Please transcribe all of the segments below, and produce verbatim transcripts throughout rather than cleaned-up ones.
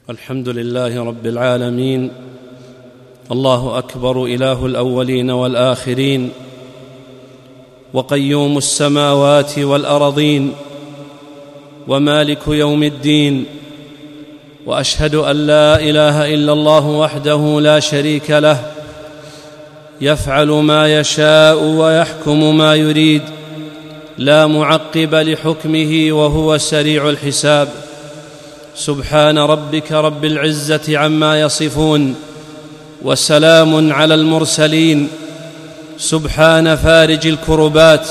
الحمد لله رب العالمين. الله أكبر، إله الأولين والآخرين، وقيوم السماوات والأرضين، ومالك يوم الدين. وأشهد أن لا إله إلا الله وحده لا شريك له، يفعل ما يشاء ويحكم ما يريد، لا معقب لحكمه، وهو سريع الحساب. سبحان ربك رب العزة عما يصفون، وسلام على المرسلين. سبحان فارج الكربات،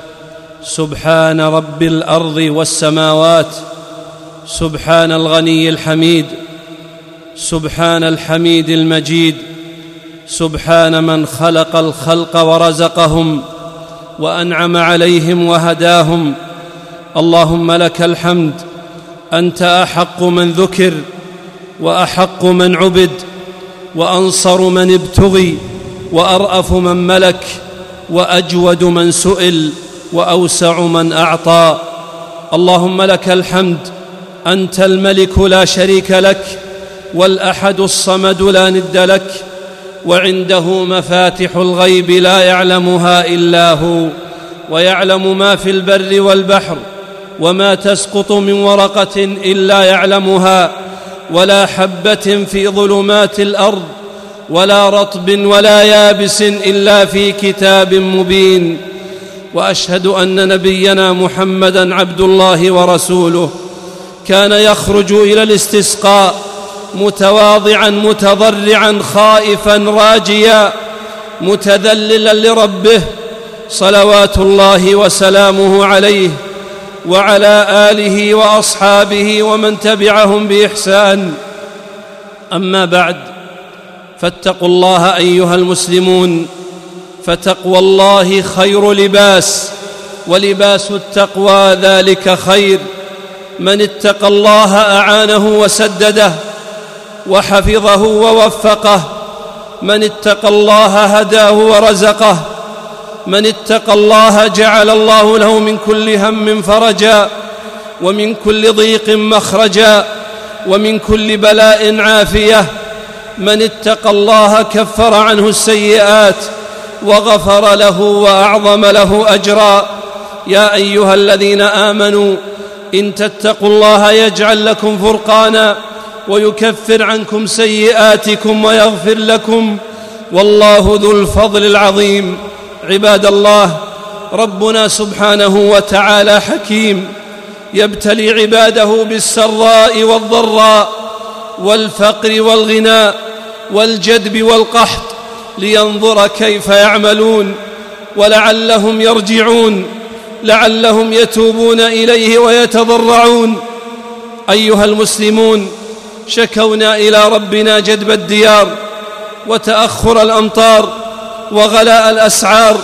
سبحان رب الأرض والسماوات، سبحان الغني الحميد، سبحان الحميد المجيد، سبحان من خلق الخلق ورزقهم وأنعم عليهم وهداهم. اللهم لك الحمد، أنت أحق من ذكر، وأحق من عبد، وأنصر من ابتغي، وأرأف من ملك، وأجود من سئل، وأوسع من أعطى. اللهم لك الحمد، أنت الملك لا شريك لك، والأحد الصمد لا ند لك، وعنده مفاتح الغيب لا يعلمها إلا هو، ويعلم ما في البر والبحر، وما تسقط من ورقة إلا يعلمها، ولا حبة في ظلمات الأرض، ولا رطب ولا يابس إلا في كتاب مبين. وأشهد أن نبينا محمدًا عبد الله ورسوله، كان يخرج إلى الاستسقاء متواضعا متضرعا خائفا راجيا متذللا لربه، صلوات الله وسلامه عليه وعلى آله وأصحابه ومن تبعهم بإحسان. أما بعد، فاتقوا الله أيها المسلمون، فتقوى الله خير لباس، ولباس التقوى ذلك خير. من اتقى الله أعانه وسدده، وحفظه ووفقه. من اتقى الله هداه ورزقه. من اتقى الله جعل الله له من كل هم فرجا، ومن كل ضيق مخرجا، ومن كل بلاء عافية. من اتقى الله كفر عنه السيئات، وغفر له وأعظم له أجرا. يا أيها الذين آمنوا إن تتقوا الله يجعل لكم فرقانا، ويكفر عنكم سيئاتكم ويغفر لكم، والله ذو الفضل العظيم. عباد الله، ربنا سبحانه وتعالى حكيم، يبتلي عباده بالسراء والضراء، والفقر والغناء، والجدب والقحط، لينظر كيف يعملون، ولعلهم يرجعون، لعلهم يتوبون إليه ويتضرعون. أيها المسلمون، شكونا إلى ربنا جدب الديار، وتأخر الأمطار، وغلاء الأسعار،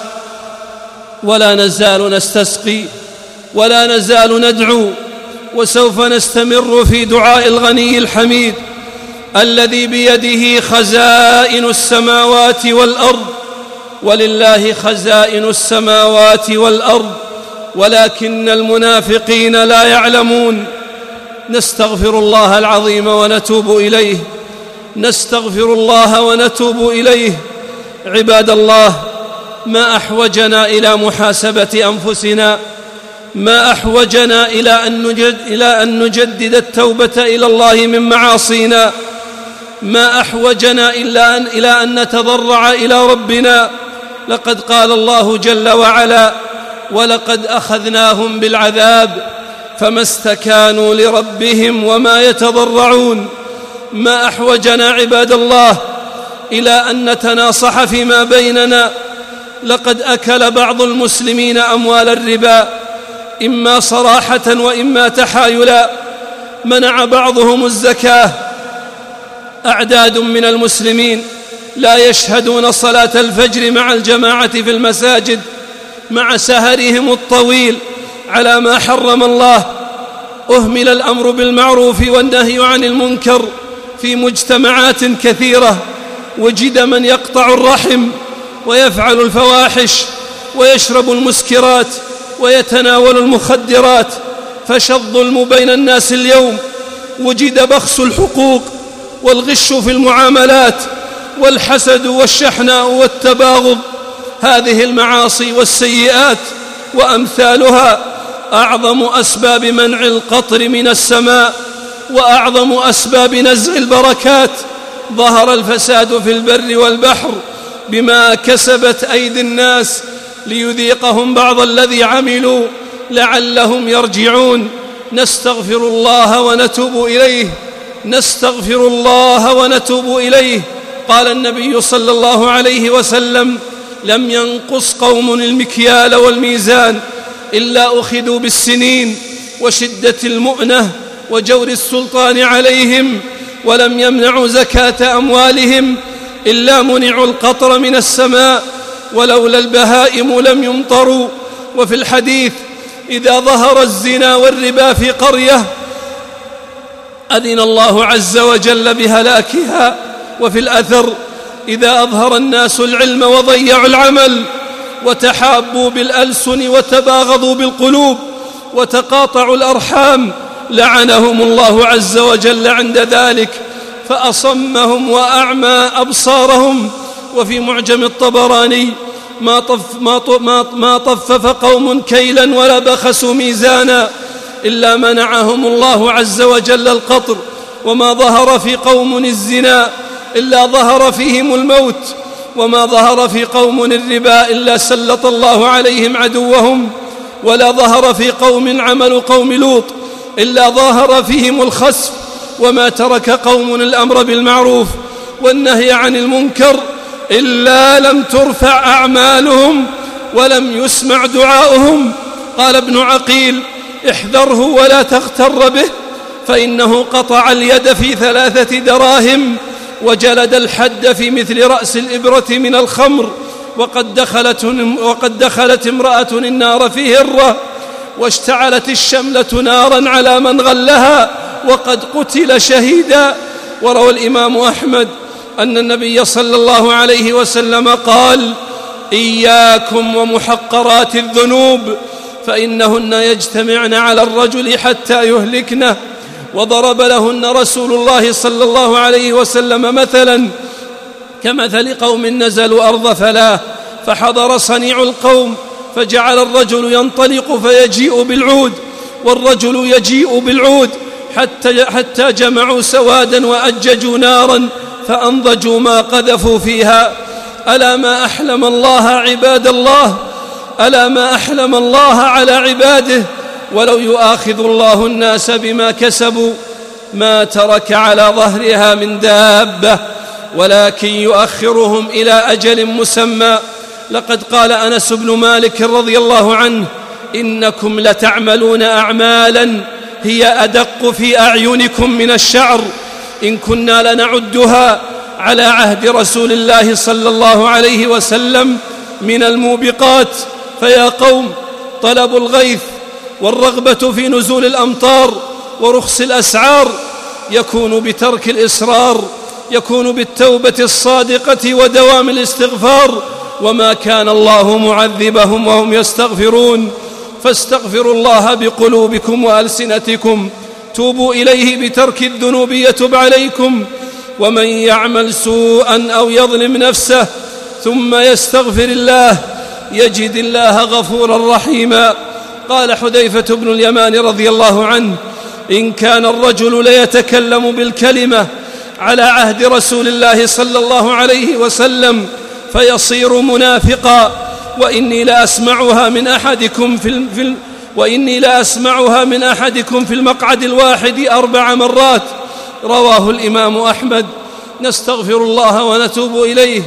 ولا نزال نستسقي، ولا نزال ندعو، وسوف نستمر في دعاء الغني الحميد الذي بيده خزائن السماوات والأرض. ولله خزائن السماوات والأرض، ولكن المنافقين لا يعلمون. نستغفر الله العظيم ونتوب إليه، نستغفر الله ونتوب إليه. عباد الله، ما أحوجنا إلى محاسبة أنفسنا، ما أحوجنا إلى أن نجد إلى أن نجدد التوبة إلى الله من معاصينا، ما أحوجنا إلا أن إلى أن نتضرع إلى ربنا. لقد قال الله جل وعلا: ولقد أخذناهم بالعذاب فما استكانوا لربهم وما يتضرعون. ما أحوجنا عباد الله إلى أن نتناصح فيما بيننا. لقد أكل بعض المسلمين أموال الربا، إما صراحة وإما تحايلا. منع بعضهم الزكاة. أعداد من المسلمين لا يشهدون صلاة الفجر مع الجماعة في المساجد، مع سهرهم الطويل على ما حرم الله. أهمل الأمر بالمعروف والنهي عن المنكر في مجتمعات كثيرة. وجد من يقطع الرحم، ويفعل الفواحش، ويشرب المسكرات، ويتناول المخدرات. فشى الظلم بين الناس اليوم وجد بخس الحقوق والغش في المعاملات والحسد والشحناء والتباغض. هذه المعاصي والسيئات وأمثالها أعظم أسباب منع القطر من السماء وأعظم أسباب نزع البركات. ظهر الفساد في البر والبحر بما كسبت أيدي الناس ليذيقهم بعض الذي عملوا لعلهم يرجعون. نستغفر الله ونتوب إليه نستغفر الله ونتوب إليه. قال النبي صلى الله عليه وسلم: لم ينقص قوم المكيال والميزان إلا أخذوا بالسنين وشدة المؤنة وجور السلطان عليهم، ولم يمنعوا زكاة أموالهم إلا منعوا القطر من السماء، ولولا البهائم لم يمطروا. وفي الحديث: إذا ظهر الزنا والربا في قرية أذن الله عز وجل بهلاكها. وفي الأثر: إذا أظهر الناس العلم وضيعوا العمل وتحابوا بالألسن وتباغضوا بالقلوب وتقاطعوا الأرحام لعنهم الله عز وجل عند ذلك فأصمهم وأعمى أبصارهم. وفي معجم الطبراني: ما, طف ما, ما, ما طفف قوم كيلا ولا بخسوا ميزانا إلا منعهم الله عز وجل القطر، وما ظهر في قوم الزنا إلا ظهر فيهم الموت، وما ظهر في قوم الربا إلا سلط الله عليهم عدوهم، ولا ظهر في قوم عمل قوم لوط إلا ظهر فيهم الخسف، وما ترك قوم الأمر بالمعروف والنهي عن المنكر إلا لم ترفع أعمالهم ولم يسمع دعاؤهم. قال ابن عقيل: احذره ولا تغتر به، فإنه قطع اليد في ثلاثة دراهم وجلد الحد في مثل رأس الإبرة من الخمر، وقد دخلت, وقد دخلت امرأة النار في هرة، واشتعلت الشملة نارا على من غلها وقد قتل شهيدا. وروى الإمام أحمد أن النبي صلى الله عليه وسلم قال: إياكم ومحقرات الذنوب فإنهن يجتمعن على الرجل حتى يهلكنه. وضرب لهن رسول الله صلى الله عليه وسلم مثلا كمثل قوم نزلوا أرض فلاة فحضر صنيع القوم فجعل الرجل ينطلق فيجيء بالعود والرجل يجيء بالعود حتى, حتى جمعوا سوادا وأججوا نارا فأنضجوا ما قذفوا فيها. ألا ما أحلم الله عباد الله ألا ما أحلم الله على عباده. ولو يؤاخذ الله الناس بما كسبوا ما ترك على ظهرها من دابة ولكن يؤخرهم إلى أجل مسمى. لقد قال أنس بن مالك رضي الله عنه: إنكم لتعملون أعمالا هي أدق في أعينكم من الشعر، إن كنا لنعدها على عهد رسول الله صلى الله عليه وسلم من الموبقات. فيا قوم، طلب الغيث والرغبة في نزول الأمطار ورخص الأسعار يكون بترك الإصرار، يكون بالتوبة الصادقة ودوام الاستغفار، وما كان الله معذبهم وهم يستغفرون. فاستغفروا الله بقلوبكم وألسنتكم، توبوا إليه بترك الذنوب يتب عليكم. ومن يعمل سوءا أو يظلم نفسه ثم يستغفر الله يجد الله غفورا رحيما. قال حذيفة بن اليمان رضي الله عنه: إن كان الرجل ليتكلم بالكلمة على عهد رسول الله صلى الله عليه وسلم فيصير منافقا، وإني لأسمعها من أحدكم في, في وإني لأسمعها من أحدكم في المقعد الواحد أربع مرات. رواه الإمام أحمد. نستغفر الله ونتوب إليه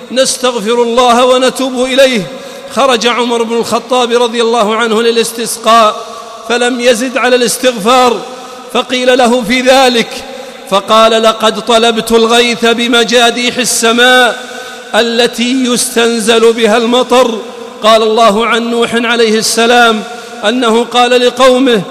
نستغفر الله ونتوب إليه. خرج عمر بن الخطاب رضي الله عنه للاستسقاء فلم يزد على الاستغفار، فقيل له في ذلك فقال: لقد طلبت الغيث بمجاديح السماء التي يستنزل بها المطر. قال الله عن نوح عليه السلام أنه قال لقومه: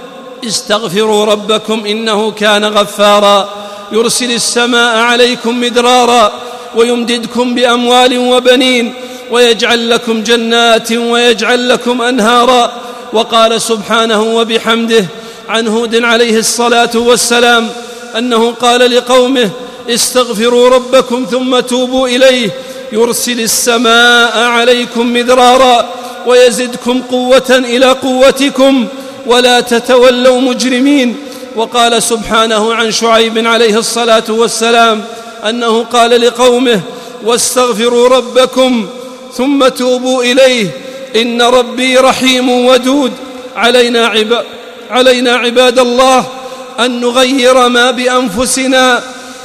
استغفروا ربكم إنه كان غفارا يرسل السماء عليكم مدرارا ويمددكم بأموال وبنين ويجعل لكم جنات ويجعل لكم أنهارا. وقال سبحانه وبحمده: عن هود عليه الصلاة والسلام أنه قال لقومه: استغفروا ربكم ثم توبوا إليه يرسل السماء عليكم مدرارا ويزدكم قوة إلى قوتكم ولا تتولوا مجرمين. وقال سبحانه عن شعيب عليه الصلاة والسلام أنه قال لقومه: واستغفروا ربكم ثم توبوا إليه إن ربي رحيم ودود. علينا عباد, علينا عباد الله أن نغير ما بأنفسنا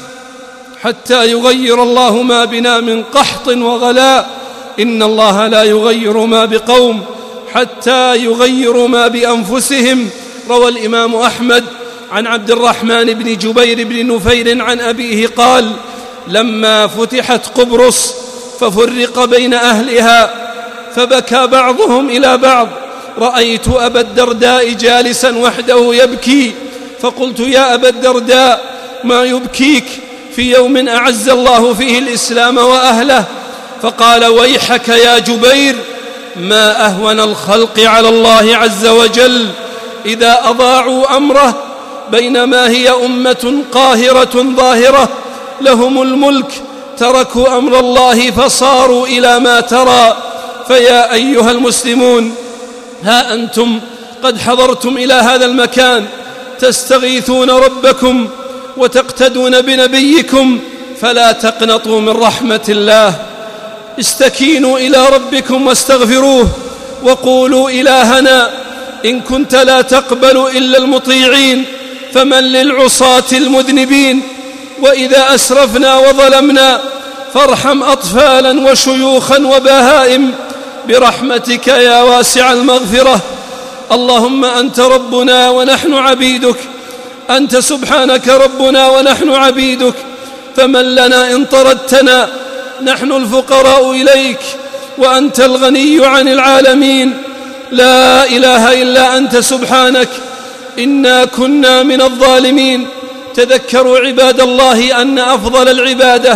حتى يغير الله ما بنا من قحط وغلاء. إن الله لا يغير ما بقوم حتى يغيروا ما بأنفسهم. روى الإمام أحمد عن عبد الرحمن بن جبير بن نفير عن أبيه قال: لما فتحت قبرص ففرق بين أهلها فبكى بعضهم إلى بعض، رأيت أبا الدرداء جالسا وحده يبكي، فقلت: يا أبا الدرداء ما يبكيك في يوم أعز الله فيه الإسلام وأهله؟ فقال: ويحك يا جبير، ما أهون الخلق على الله عز وجل إذا أضاعوا أمره، بينما هي أمة قاهرة ظاهرة لهم الملك تركوا أمر الله فصاروا إلى ما ترى. فيا أيها المسلمون، ها أنتم قد حضرتم إلى هذا المكان تستغيثون ربكم وتقتدون بنبيكم، فلا تقنطوا من رحمة الله، استكينوا إلى ربكم واستغفروه وقولوا: إلهنا إن كنت لا تقبل إلا المطيعين فمن للعصاة المذنبين، وإذا أسرفنا وظلمنا فارحم أطفالا وشيوخا وبهائم برحمتك يا واسع المغفرة. اللهم أنت ربنا ونحن عبيدك، أنت سبحانك ربنا ونحن عبيدك، فمن لنا إن طردتنا؟ نحن الفقراء إليك وأنت الغني عن العالمين، لا إله إلا أنت سبحانك، إنا كنا من الظالمين. تذكروا عباد الله أن أفضل العبادة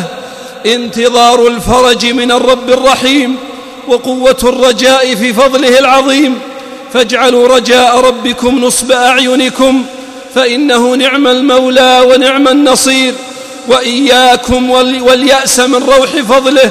انتظار الفرج من الرب الرحيم وقوة الرجاء في فضله العظيم، فاجعلوا رجاء ربكم نصب أعينكم، فإنه نعم المولى ونعم النصير. وإياكم واليأس من روح فضله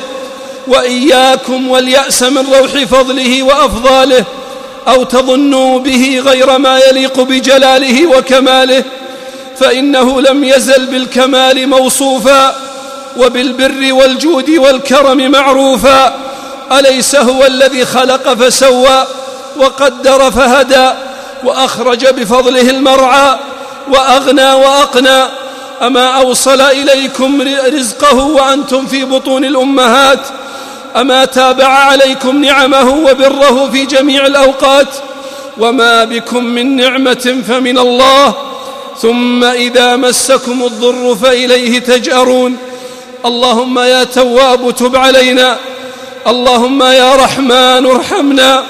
وإياكم واليأس من روح فضله وأفضاله، أو تظنوا به غير ما يليق بجلاله وكماله، فإنه لم يزل بالكمال موصوفا وبالبر والجود والكرم معروفا. أليس هو الذي خلق فسوى وقدر فهدى وأخرج بفضله المرعى وأغنى وأقنى؟ أما أوصل إليكم رزقه وأنتم في بطون الأمهات؟ أما تابع عليكم نعمه وبره في جميع الأوقات؟ وما بكم من نعمة فمن الله، ثم إذا مسكم الضر فإليه تجأرون. اللهم يا تواب تب علينا، اللهم يا رحمن ارحمنا،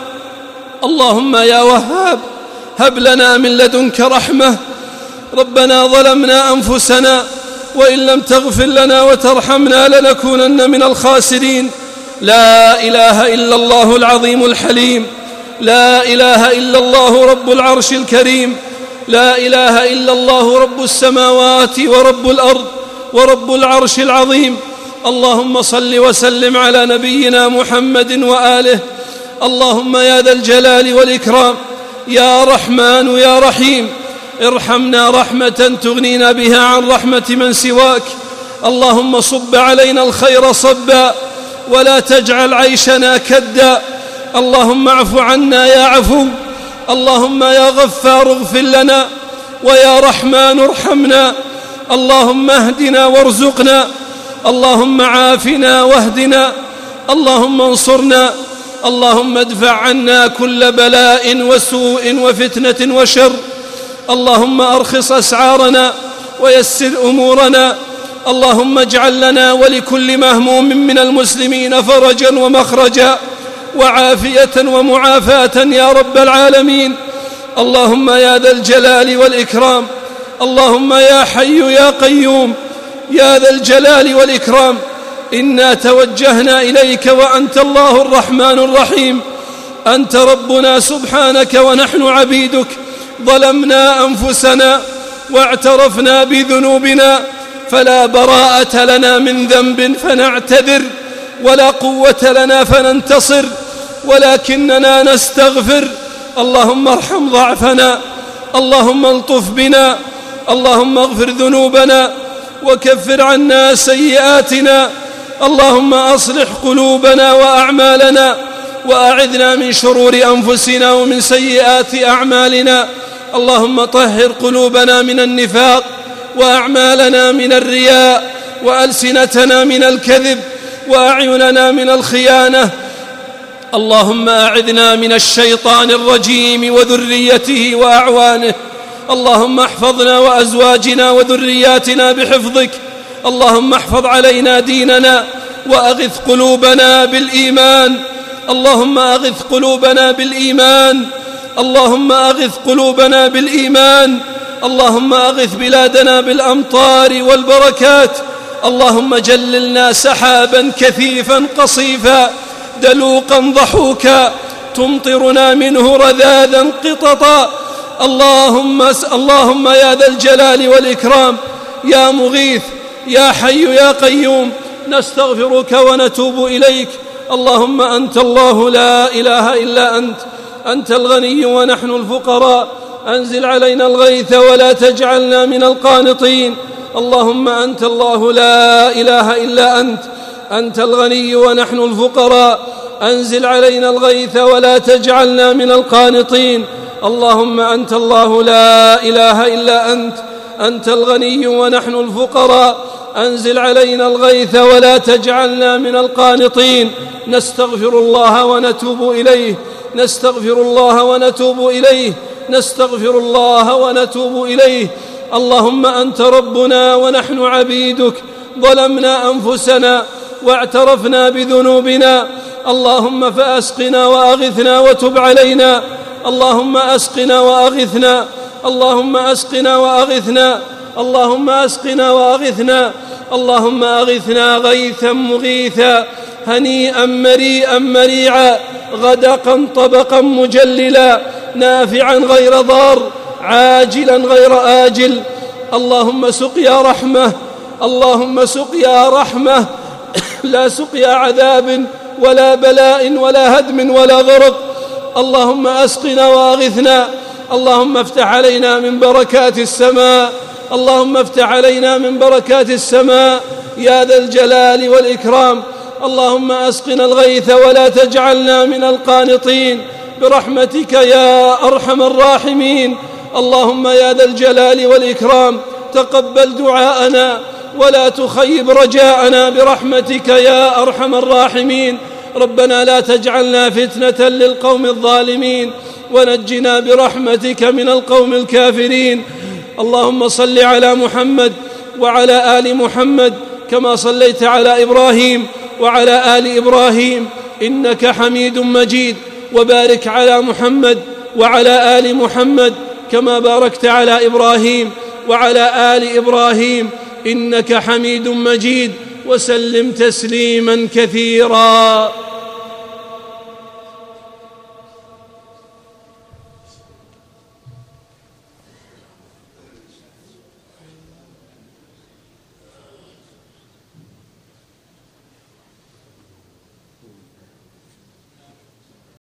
اللهم يا وهاب هب لنا من لدنك رحمة. ربنا ظلمنا أنفسنا وإن لم تغفر لنا وترحمنا لنكونن من الخاسرين. لا إله إلا الله العظيم الحليم، لا إله إلا الله رب العرش الكريم، لا إله إلا الله رب السماوات ورب الأرض ورب العرش العظيم. اللهم صل وسلم على نبينا محمد وآله. اللهم يا ذا الجلال والإكرام، يا رحمن يا رحيم، ارحمنا رحمة تغنينا بها عن رحمة من سواك. اللهم صب علينا الخير صبا ولا تجعل عيشنا كدا. اللهم اعف عنا يا عفو، اللهم يا غفار اغفر لنا، ويا رحمن ارحمنا. اللهم اهدنا وارزقنا، اللهم عافنا واهدنا، اللهم انصرنا، اللهم ادفع عنا كل بلاء وسوء وفتنة وشر. اللهم أرخص أسعارنا ويسر أمورنا. اللهم اجعل لنا ولكل مهموم من المسلمين فرجا ومخرجا وعافية ومعافاة يا رب العالمين. اللهم يا ذا الجلال والإكرام، اللهم يا حي يا قيوم، يا ذا الجلال والإكرام، إنا توجهنا إليك وأنت الله الرحمن الرحيم. أنت ربنا سبحانك ونحن عبيدك، ظلمنا أنفسنا واعترفنا بذنوبنا، فلا براءة لنا من ذنب فنعتذر، ولا قوة لنا فننتصر، ولكننا نستغفر. اللهم ارحم ضعفنا، اللهم الطف بنا، اللهم اغفر ذنوبنا وكفر عنا سيئاتنا، اللهم أصلح قلوبنا وأعمالنا، وأعذنا من شرور أنفسنا ومن سيئات أعمالنا. اللهم طهر قلوبنا من النفاق، وأعمالنا من الرياء، وألسنتنا من الكذب، وأعيننا من الخيانة. اللهم أعذنا من الشيطان الرجيم وذريته وأعوانه. اللهم احفظنا وأزواجنا وذرياتنا بحفظك. اللهم احفظ علينا ديننا، وأغث قلوبنا بالإيمان. اللهم أغث قلوبنا بالإيمان. اللهم أغث قلوبنا بالإيمان. اللهم أغث بلادنا بالأمطار والبركات. اللهم جللنا سحابا كثيفا قصيفا دلوقا ضحوكا تمطرنا منه رذاذا قططا. اللهم اللهم يا ذا الجلال والإكرام، يا مغيث، يا حي يا قيوم، نستغفرك ونتوب إليك. اللهم أنت الله لا إله إلا أنت، أنت الغني ونحن الفقراء، أنزل علينا الغيث ولا تجعلنا من القانطين. اللهم أنت الله لا إله إلا أنت، أنت الغني ونحن الفقراء، أنزل علينا الغيث ولا تجعلنا من القانطين. اللهم أنت الله لا إله إلا أنت، أنت الغني ونحن الفقراء، أنزل علينا الغيث ولا تجعلنا من القانطين. نستغفر الله ونتوب إليه، نستغفر الله ونتوب إليه، نستغفر الله ونتوب إليه. اللهم أنت ربنا ونحن عبيدك، ظلمنا أنفسنا واعترفنا بذنوبنا. اللهم فأسقنا وأغثنا وتب علينا. اللهم أسقنا وأغثنا، اللهم أسقنا وأغثنا، اللهم أسقنا وأغثنا، اللهم أغثنا غيثا مغيثا، هنيئا مريئا مريعا، غدقا طبقا مجللا، نافعا غير ضار، عاجلا غير آجل. اللهم سقيا رحمة، اللهم سقيا رحمة، لا سقيا عذاب ولا بلاء ولا هدم ولا غرق. اللهم أسقنا وأغثنا. اللهم افتح علينا من بركات السماء، اللهم افتح علينا من بركات السماء يا ذا الجلال والإكرام. اللهم أسقنا الغيث ولا تجعلنا من القانطين برحمتك يا أرحم الراحمين. اللهم يا ذا الجلال والإكرام تقبل دعاءنا ولا تخيب رجاءنا برحمتك يا أرحم الراحمين. ربنا لا تجعلنا فتنة للقوم الظالمين، ونجنا برحمتك من القوم الكافرين. اللهم صل على محمد وعلى آل محمد كما صليت على إبراهيم وعلى آل إبراهيم إنك حميد مجيد، وبارك على محمد وعلى آل محمد كما باركت على إبراهيم وعلى آل إبراهيم إنك حميد مجيد، وسلم تسليما كثيرا.